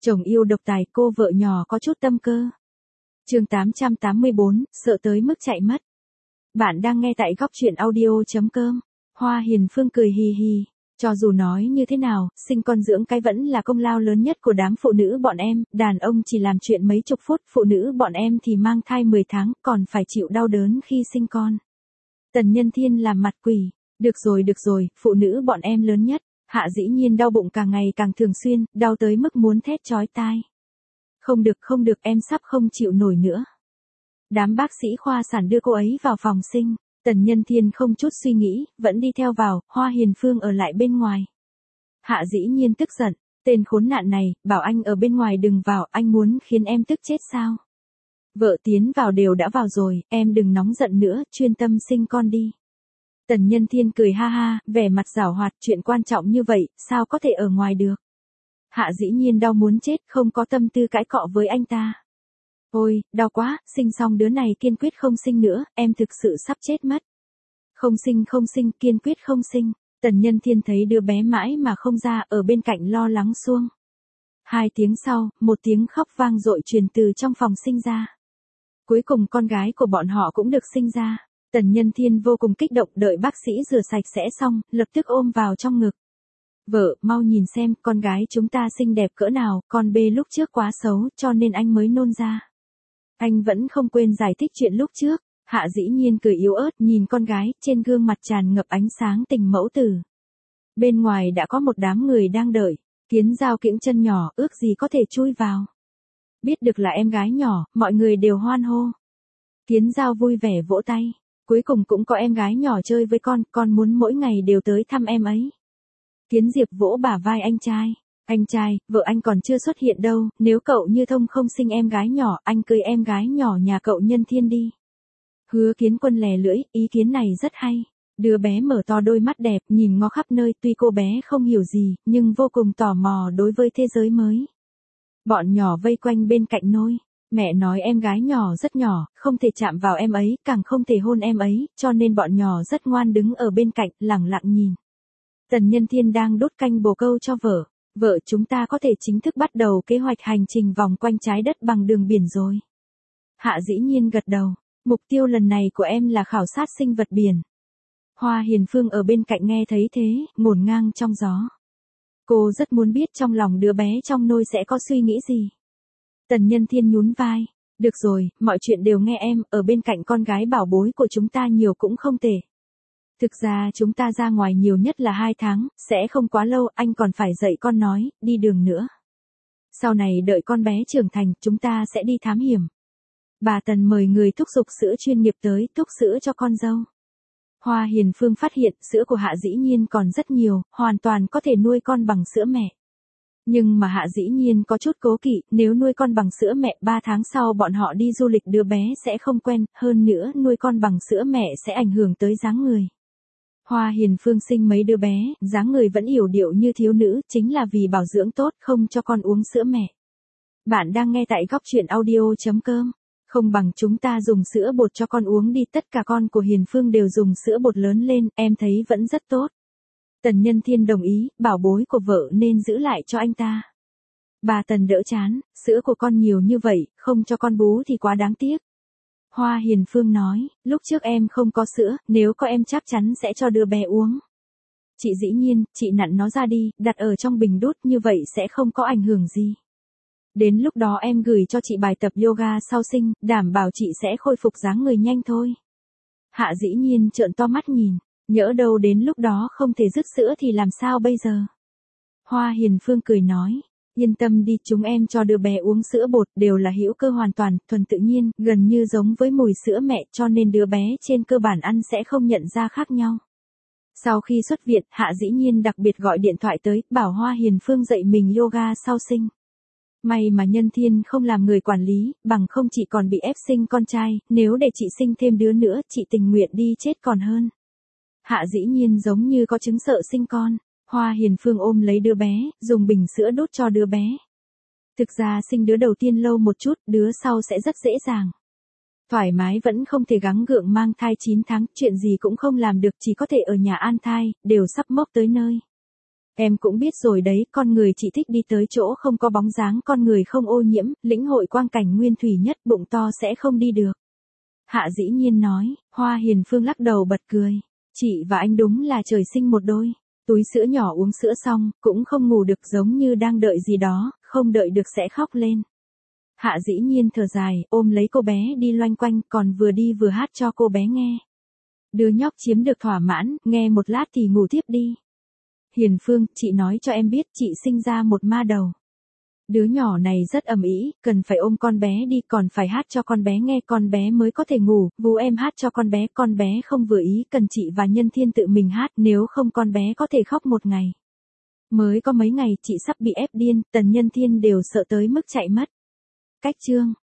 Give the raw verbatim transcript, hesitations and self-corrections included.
Chồng yêu độc tài, cô vợ nhỏ có chút tâm cơ. Chương tám trăm tám mươi bốn, sợ tới mức chạy mất. Bạn đang nghe tại góc truyện audio chấm com. Hoa Hiền Phương cười hì hì. Cho dù nói như thế nào, sinh con dưỡng cái vẫn là công lao lớn nhất của đám phụ nữ bọn em, đàn ông chỉ làm chuyện mấy chục phút, phụ nữ bọn em thì mang thai mười tháng, còn phải chịu đau đớn khi sinh con. Tần Nhân Thiên làm mặt quỷ. Được rồi được rồi, phụ nữ bọn em lớn nhất. Hạ dĩ nhiên đau bụng càng ngày càng thường xuyên, đau tới mức muốn thét chói tai. Không được không được, em sắp không chịu nổi nữa. Đám bác sĩ khoa sản đưa cô ấy vào phòng sinh. Tần Nhân Thiên không chút suy nghĩ, vẫn đi theo vào, Hoa Hiền Phương ở lại bên ngoài. Hạ dĩ nhiên tức giận, tên khốn nạn này, bảo anh ở bên ngoài đừng vào, anh muốn khiến em tức chết sao? Vợ tiến vào đều đã vào rồi, em đừng nóng giận nữa, chuyên tâm sinh con đi. Tần Nhân Thiên cười ha ha, vẻ mặt giảo hoạt, chuyện quan trọng như vậy, sao có thể ở ngoài được? Hạ dĩ nhiên đau muốn chết, không có tâm tư cãi cọ với anh ta. Ôi, đau quá, sinh xong đứa này kiên quyết không sinh nữa, em thực sự sắp chết mất. Không sinh không sinh, kiên quyết không sinh. Tần Nhân Thiên thấy đứa bé mãi mà không ra, ở bên cạnh lo lắng xuông. Hai tiếng sau, một tiếng khóc vang dội truyền từ trong phòng sinh ra. Cuối cùng con gái của bọn họ cũng được sinh ra. Tần Nhân Thiên vô cùng kích động, đợi bác sĩ rửa sạch sẽ xong, lập tức ôm vào trong ngực. Vợ, mau nhìn xem, con gái chúng ta xinh đẹp cỡ nào, con bê lúc trước quá xấu, cho nên anh mới nôn ra. Anh vẫn không quên giải thích chuyện lúc trước. Hạ dĩ nhiên cười yếu ớt nhìn con gái, trên gương mặt tràn ngập ánh sáng tình mẫu tử. Bên ngoài đã có một đám người đang đợi. Kiến Giao kiễng chân nhỏ, ước gì có thể chui vào. Biết được là em gái nhỏ, mọi người đều hoan hô. Kiến Giao vui vẻ vỗ tay. Cuối cùng cũng có em gái nhỏ chơi với con, con muốn mỗi ngày đều tới thăm em ấy. Kiến Diệp vỗ bả vai anh trai. Anh trai, vợ anh còn chưa xuất hiện đâu, nếu cậu Như Thông không sinh em gái nhỏ, anh cưới em gái nhỏ nhà cậu Nhân Thiên đi. Hứa Kiến Quân lè lưỡi, ý kiến này rất hay. Đứa bé mở to đôi mắt đẹp, nhìn ngó khắp nơi, tuy cô bé không hiểu gì, nhưng vô cùng tò mò đối với thế giới mới. Bọn nhỏ vây quanh bên cạnh nôi. Mẹ nói em gái nhỏ rất nhỏ, không thể chạm vào em ấy, càng không thể hôn em ấy, cho nên bọn nhỏ rất ngoan đứng ở bên cạnh, lẳng lặng nhìn. Tần Nhân Thiên đang đốt canh bồ câu cho vợ. Vợ, chúng ta có thể chính thức bắt đầu kế hoạch hành trình vòng quanh trái đất bằng đường biển rồi. Hạ dĩ nhiên gật đầu. Mục tiêu lần này của em là khảo sát sinh vật biển. Hoa Hiền Phương ở bên cạnh nghe thấy thế, ngổn ngang trong gió. Cô rất muốn biết trong lòng đứa bé trong nôi sẽ có suy nghĩ gì. Tần Nhân Thiên nhún vai. Được rồi, mọi chuyện đều nghe em, ở bên cạnh con gái bảo bối của chúng ta nhiều cũng không tệ. Thực ra chúng ta ra ngoài nhiều nhất là hai tháng, sẽ không quá lâu, anh còn phải dạy con nói, đi đường nữa. Sau này đợi con bé trưởng thành, chúng ta sẽ đi thám hiểm. Bà Tần mời người thúc giục sữa chuyên nghiệp tới, thúc sữa cho con dâu. Hoa Hiền Phương phát hiện sữa của Hạ dĩ nhiên còn rất nhiều, hoàn toàn có thể nuôi con bằng sữa mẹ. Nhưng mà Hạ dĩ nhiên có chút cố kỵ, nếu nuôi con bằng sữa mẹ ba tháng sau bọn họ đi du lịch đứa bé sẽ không quen, hơn nữa nuôi con bằng sữa mẹ sẽ ảnh hưởng tới dáng người. Hoa Hiền Phương sinh mấy đứa bé, dáng người vẫn yểu điệu như thiếu nữ, chính là vì bảo dưỡng tốt, không cho con uống sữa mẹ. Bạn đang nghe tại góc truyện audio chấm com. Không bằng chúng ta dùng sữa bột cho con uống đi, tất cả con của Hiền Phương đều dùng sữa bột lớn lên, em thấy vẫn rất tốt. Tần Nhân Thiên đồng ý, bảo bối của vợ nên giữ lại cho anh ta. Bà Tần đỡ chán, sữa của con nhiều như vậy, không cho con bú thì quá đáng tiếc. Hoa Hiền Phương nói, lúc trước em không có sữa, nếu có em chắc chắn sẽ cho đứa bé uống. Chị dĩ nhiên, chị nặn nó ra đi, đặt ở trong bình đút, như vậy sẽ không có ảnh hưởng gì. Đến lúc đó em gửi cho chị bài tập yoga sau sinh, đảm bảo chị sẽ khôi phục dáng người nhanh thôi. Hạ dĩ nhiên trợn to mắt nhìn, nhỡ đâu đến lúc đó không thể dứt sữa thì làm sao bây giờ. Hoa Hiền Phương cười nói, yên tâm đi, chúng em cho đứa bé uống sữa bột đều là hữu cơ hoàn toàn, thuần tự nhiên, gần như giống với mùi sữa mẹ, cho nên đứa bé trên cơ bản ăn sẽ không nhận ra khác nhau. Sau khi xuất viện, Hạ dĩ nhiên đặc biệt gọi điện thoại tới, bảo Hoa Hiền Phương dạy mình yoga sau sinh. May mà Nhân Thiên không làm người quản lý, bằng không chị còn bị ép sinh con trai, nếu để chị sinh thêm đứa nữa, chị tình nguyện đi chết còn hơn. Hạ dĩ nhiên giống như có chứng sợ sinh con. Hoa Hiền Phương ôm lấy đứa bé, dùng bình sữa đút cho đứa bé. Thực ra sinh đứa đầu tiên lâu một chút, đứa sau sẽ rất dễ dàng. Thoải mái vẫn không thể gắng gượng mang thai chín tháng, chuyện gì cũng không làm được, chỉ có thể ở nhà an thai, đều sắp mốc tới nơi. Em cũng biết rồi đấy, con người chị thích đi tới chỗ không có bóng dáng, con người không ô nhiễm, lĩnh hội quang cảnh nguyên thủy nhất, bụng to sẽ không đi được. Hạ Dĩ Nhiên nói. Hoa Hiền Phương lắc đầu bật cười. Chị và anh đúng là trời sinh một đôi. Túi sữa nhỏ uống sữa xong, cũng không ngủ được, giống như đang đợi gì đó, không đợi được sẽ khóc lên. Hạ Dĩ Nhiên thở dài, ôm lấy cô bé đi loanh quanh, còn vừa đi vừa hát cho cô bé nghe. Đứa nhóc chiếm được thỏa mãn, nghe một lát thì ngủ tiếp đi. Hiền Phương, chị nói cho em biết, chị sinh ra một ma đầu. Đứa nhỏ này rất ầm ĩ, cần phải ôm con bé đi, còn phải hát cho con bé nghe, con bé mới có thể ngủ. Vú em hát cho con bé, con bé không vừa ý, cần chị và Nhân Thiên tự mình hát, nếu không con bé có thể khóc một ngày. Mới có mấy ngày, chị sắp bị ép điên, Tần Nhân Thiên đều sợ tới mức chạy mất. Cách chương